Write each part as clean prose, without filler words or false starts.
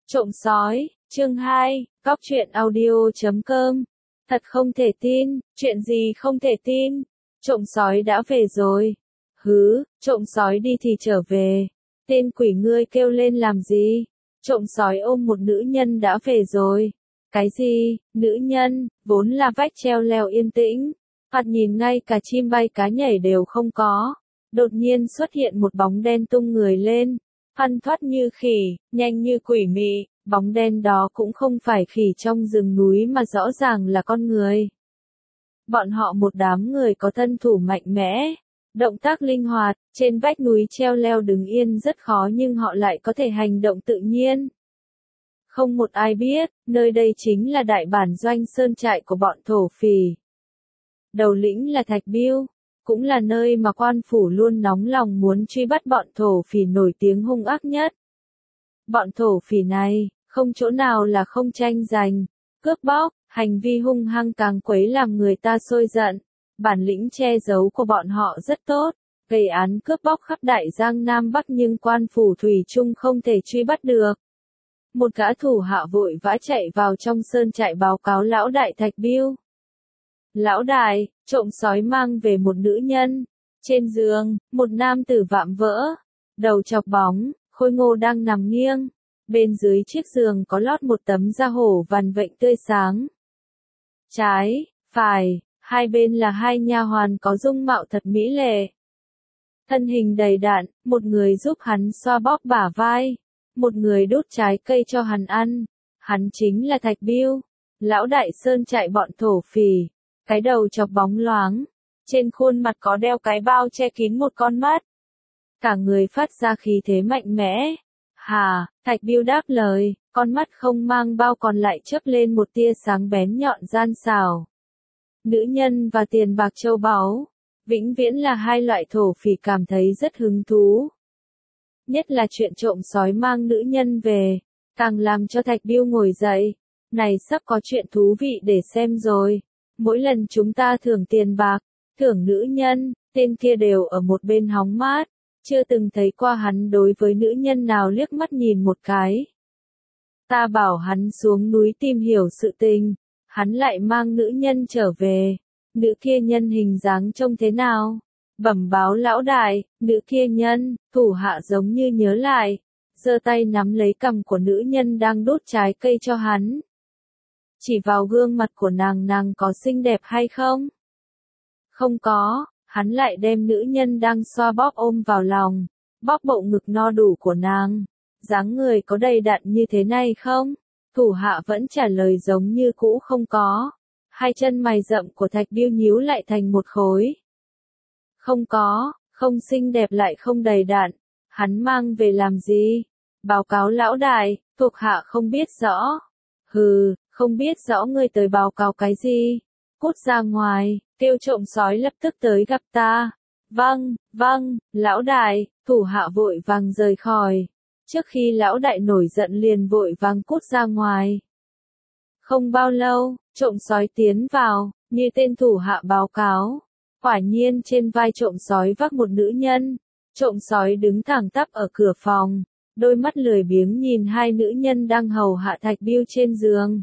Trộm sói, chương 2, Góc truyện audio.com. Thật không thể tin, chuyện gì không thể tin? Trộm sói đã về rồi. Hứ, trộm sói đi thì trở về. Tên quỷ ngươi kêu lên làm gì? Trộm sói ôm một nữ nhân đã về rồi. Cái gì, nữ nhân, vốn là vách treo leo yên tĩnh. Thoạt nhìn ngay cả chim bay cá nhảy đều không có. Đột nhiên xuất hiện một bóng đen tung người lên. Thoăn thoắt như khỉ, nhanh như quỷ mị, bóng đen đó cũng không phải khỉ trong rừng núi mà rõ ràng là con người. Bọn họ một đám người có thân thủ mạnh mẽ, động tác linh hoạt, trên vách núi treo leo đứng yên rất khó nhưng họ lại có thể hành động tự nhiên. Không một ai biết, nơi đây chính là đại bản doanh sơn trại của bọn thổ phỉ. Đầu lĩnh là Thạch Biêu, cũng là nơi mà quan phủ luôn nóng lòng muốn truy bắt bọn thổ phỉ nổi tiếng hung ác nhất. Bọn thổ phỉ này, không chỗ nào là không tranh giành, cướp bóc, hành vi hung hăng càng quấy làm người ta sôi giận. Bản lĩnh che giấu của bọn họ rất tốt, gây án cướp bóc khắp đại giang Nam Bắc nhưng quan phủ thủy chung không thể truy bắt được. Một gã thủ hạ vội vã chạy vào trong sơn trại báo cáo lão đại Thạch Biêu. Lão đại, trộm sói mang về một nữ nhân. Trên giường, một nam tử vạm vỡ, đầu chọc bóng, khôi ngô đang nằm nghiêng. Bên dưới chiếc giường có lót một tấm da hổ vằn vện tươi sáng. Trái, phải, hai bên là hai nha hoàn có dung mạo thật mỹ lệ. Thân hình đầy đặn, một người giúp hắn xoa bóp bả vai, một người đút trái cây cho hắn ăn. Hắn chính là Thạch Biêu, lão đại sơn trại bọn thổ phỉ. Cái đầu chọc bóng loáng, trên khuôn mặt có đeo cái bao che kín một con mắt. Cả người phát ra khí thế mạnh mẽ. Hà, Thạch Biêu đáp lời, con mắt không mang bao còn lại chớp lên một tia sáng bén nhọn gian xảo. Nữ nhân và tiền bạc châu báu, vĩnh viễn là hai loại thổ phỉ cảm thấy rất hứng thú. Nhất là chuyện trộm sói mang nữ nhân về, càng làm cho Thạch Biêu ngồi dậy. Này sắp có chuyện thú vị để xem rồi. Mỗi lần chúng ta thưởng tiền bạc, thưởng nữ nhân, tên kia đều ở một bên hóng mát, chưa từng thấy qua hắn đối với nữ nhân nào liếc mắt nhìn một cái. Ta bảo hắn xuống núi tìm hiểu sự tình, hắn lại mang nữ nhân trở về. Nữ kia nhân hình dáng trông thế nào? Bẩm báo lão đại, nữ kia nhân, thủ hạ giống như nhớ lại, giơ tay nắm lấy cằm của nữ nhân đang đút trái cây cho hắn. Chỉ vào gương mặt của nàng có xinh đẹp hay không? Không có, hắn lại đem nữ nhân đang xoa bóp ôm vào lòng, bóp bộ ngực no đủ của nàng. Dáng người có đầy đặn như thế này không? Thủ hạ vẫn trả lời giống như cũ không có. Hai chân mày rậm của Thạch Biêu nhíu lại thành một khối. Không có, không xinh đẹp lại không đầy đặn. Hắn mang về làm gì? Báo cáo lão đại, thuộc hạ không biết rõ. Hừ, không biết rõ ngươi tới báo cáo cái gì. Cút ra ngoài, kêu trộm sói lập tức tới gặp ta. Vâng, vâng, lão đại, thủ hạ vội vàng rời khỏi. Trước khi lão đại nổi giận liền vội vàng cút ra ngoài. Không bao lâu, trộm sói tiến vào, như tên thủ hạ báo cáo. Quả nhiên trên vai trộm sói vác một nữ nhân. Trộm sói đứng thẳng tắp ở cửa phòng, đôi mắt lười biếng nhìn hai nữ nhân đang hầu hạ Thạch Biêu trên giường.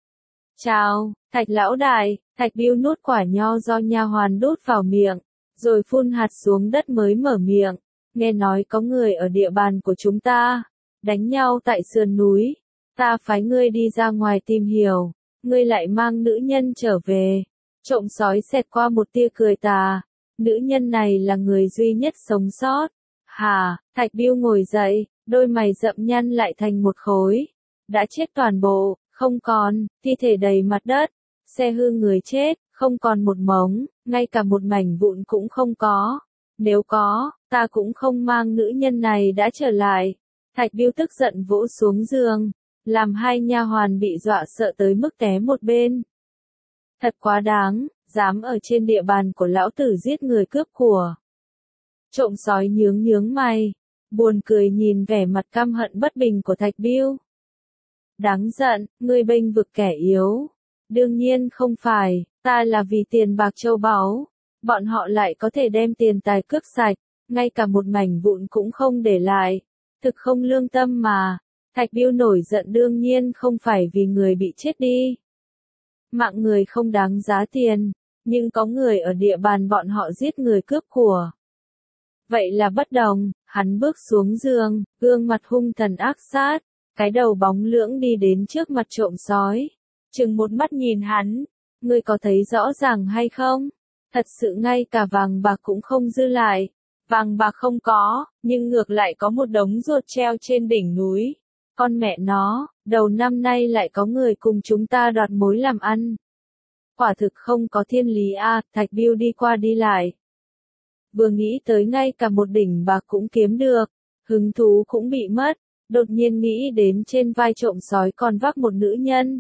Chào, Thạch lão đại. Thạch Biêu nuốt quả nho do nha hoàn đút vào miệng, rồi phun hạt xuống đất mới mở miệng. Nghe nói có người ở địa bàn của chúng ta, đánh nhau tại sườn núi. Ta phái ngươi đi ra ngoài tìm hiểu, ngươi lại mang nữ nhân trở về. Trộm sói xẹt qua một tia cười tà. Nữ nhân này là người duy nhất sống sót. Hà, Thạch Biêu ngồi dậy, đôi mày rậm nhăn lại thành một khối. Đã chết toàn bộ, không còn, thi thể đầy mặt đất. Xe hư người chết, không còn một mống, ngay cả một mảnh vụn cũng không có. Nếu có, ta cũng không mang nữ nhân này đã trở lại. Thạch Biêu tức giận vỗ xuống giường, làm hai nha hoàn bị dọa sợ tới mức té một bên. Thật quá đáng, dám ở trên địa bàn của lão tử giết người cướp của. Trộm sói nhướng mày, buồn cười nhìn vẻ mặt căm hận bất bình của Thạch Biêu. Đáng giận, ngươi bênh vực kẻ yếu. Đương nhiên không phải, ta là vì tiền bạc châu báu. Bọn họ lại có thể đem tiền tài cướp sạch, ngay cả một mảnh vụn cũng không để lại. Thực không lương tâm mà. Thạch Biêu nổi giận đương nhiên không phải vì người bị chết đi. Mạng người không đáng giá tiền, nhưng có người ở địa bàn bọn họ giết người cướp của. Vậy là bất đồng, hắn bước xuống giường, gương mặt hung thần ác sát, cái đầu bóng lưỡng đi đến trước mặt trộm sói. Chừng một mắt nhìn hắn, ngươi có thấy rõ ràng hay không? Thật sự ngay cả vàng bạc cũng không dư lại. Vàng bạc không có, nhưng ngược lại có một đống ruột treo trên đỉnh núi. Con mẹ nó, đầu năm nay lại có người cùng chúng ta đoạt mối làm ăn. Quả thực không có thiên lý a. Thạch Biêu đi qua đi lại. Vừa nghĩ tới ngay cả một đỉnh bạc cũng kiếm được, hứng thú cũng bị mất, đột nhiên nghĩ đến trên vai trộm sói còn vác một nữ nhân.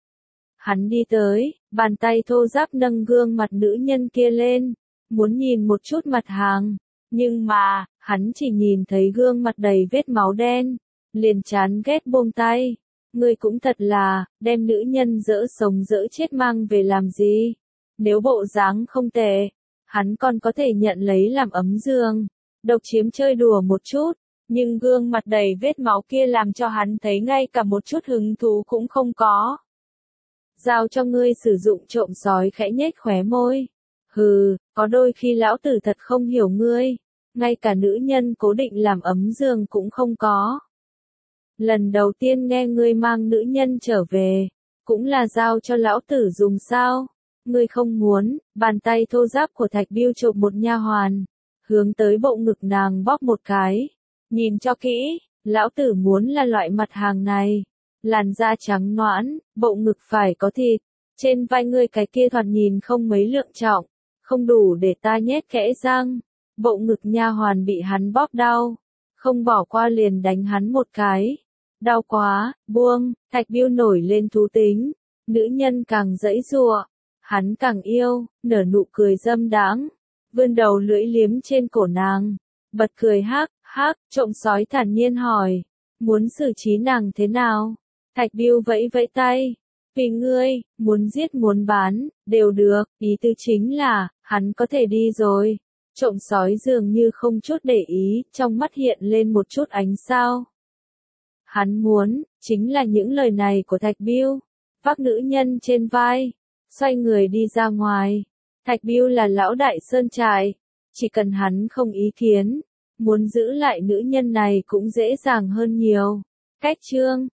Hắn đi tới, bàn tay thô ráp nâng gương mặt nữ nhân kia lên, muốn nhìn một chút mặt hàng, nhưng mà, hắn chỉ nhìn thấy gương mặt đầy vết máu đen, liền chán ghét buông tay. Ngươi cũng thật là, đem nữ nhân dỡ sống dỡ chết mang về làm gì? Nếu bộ dáng không tệ, hắn còn có thể nhận lấy làm ấm giường, độc chiếm chơi đùa một chút, nhưng gương mặt đầy vết máu kia làm cho hắn thấy ngay cả một chút hứng thú cũng không có. Giao cho ngươi sử dụng trộm sói khẽ nhếch khóe môi. Hừ, có đôi khi lão tử thật không hiểu ngươi, ngay cả nữ nhân cố định làm ấm giường cũng không có. Lần đầu tiên nghe ngươi mang nữ nhân trở về, cũng là giao cho lão tử dùng sao? Ngươi không muốn, bàn tay thô ráp của Thạch Biêu chộp một nha hoàn, hướng tới bộ ngực nàng bóp một cái. Nhìn cho kỹ, lão tử muốn là loại mặt hàng này. Làn da trắng nõn, bộ ngực phải có thịt, trên vai ngươi cái kia thoạt nhìn không mấy lượng trọng, không đủ để ta nhét kẽ răng. Bộ ngực nha hoàn bị hắn bóp đau, không bỏ qua liền đánh hắn một cái. Đau quá, buông. Thạch Biêu nổi lên thú tính, nữ nhân càng giãy giụa, hắn càng yêu, nở nụ cười dâm đãng, vươn đầu lưỡi liếm trên cổ nàng, bật cười hắc hắc. Trộm sói thản nhiên hỏi, muốn xử trí nàng thế nào? Thạch Biêu vẫy vẫy tay, vì ngươi, muốn giết muốn bán, đều được, ý tư chính là, hắn có thể đi rồi. Trộm sói dường như không chút để ý, trong mắt hiện lên một chút ánh sao. Hắn muốn, chính là những lời này của Thạch Biêu, vác nữ nhân trên vai, xoay người đi ra ngoài. Thạch Biêu là lão đại sơn trại, chỉ cần hắn không ý kiến, muốn giữ lại nữ nhân này cũng dễ dàng hơn nhiều. Cách chương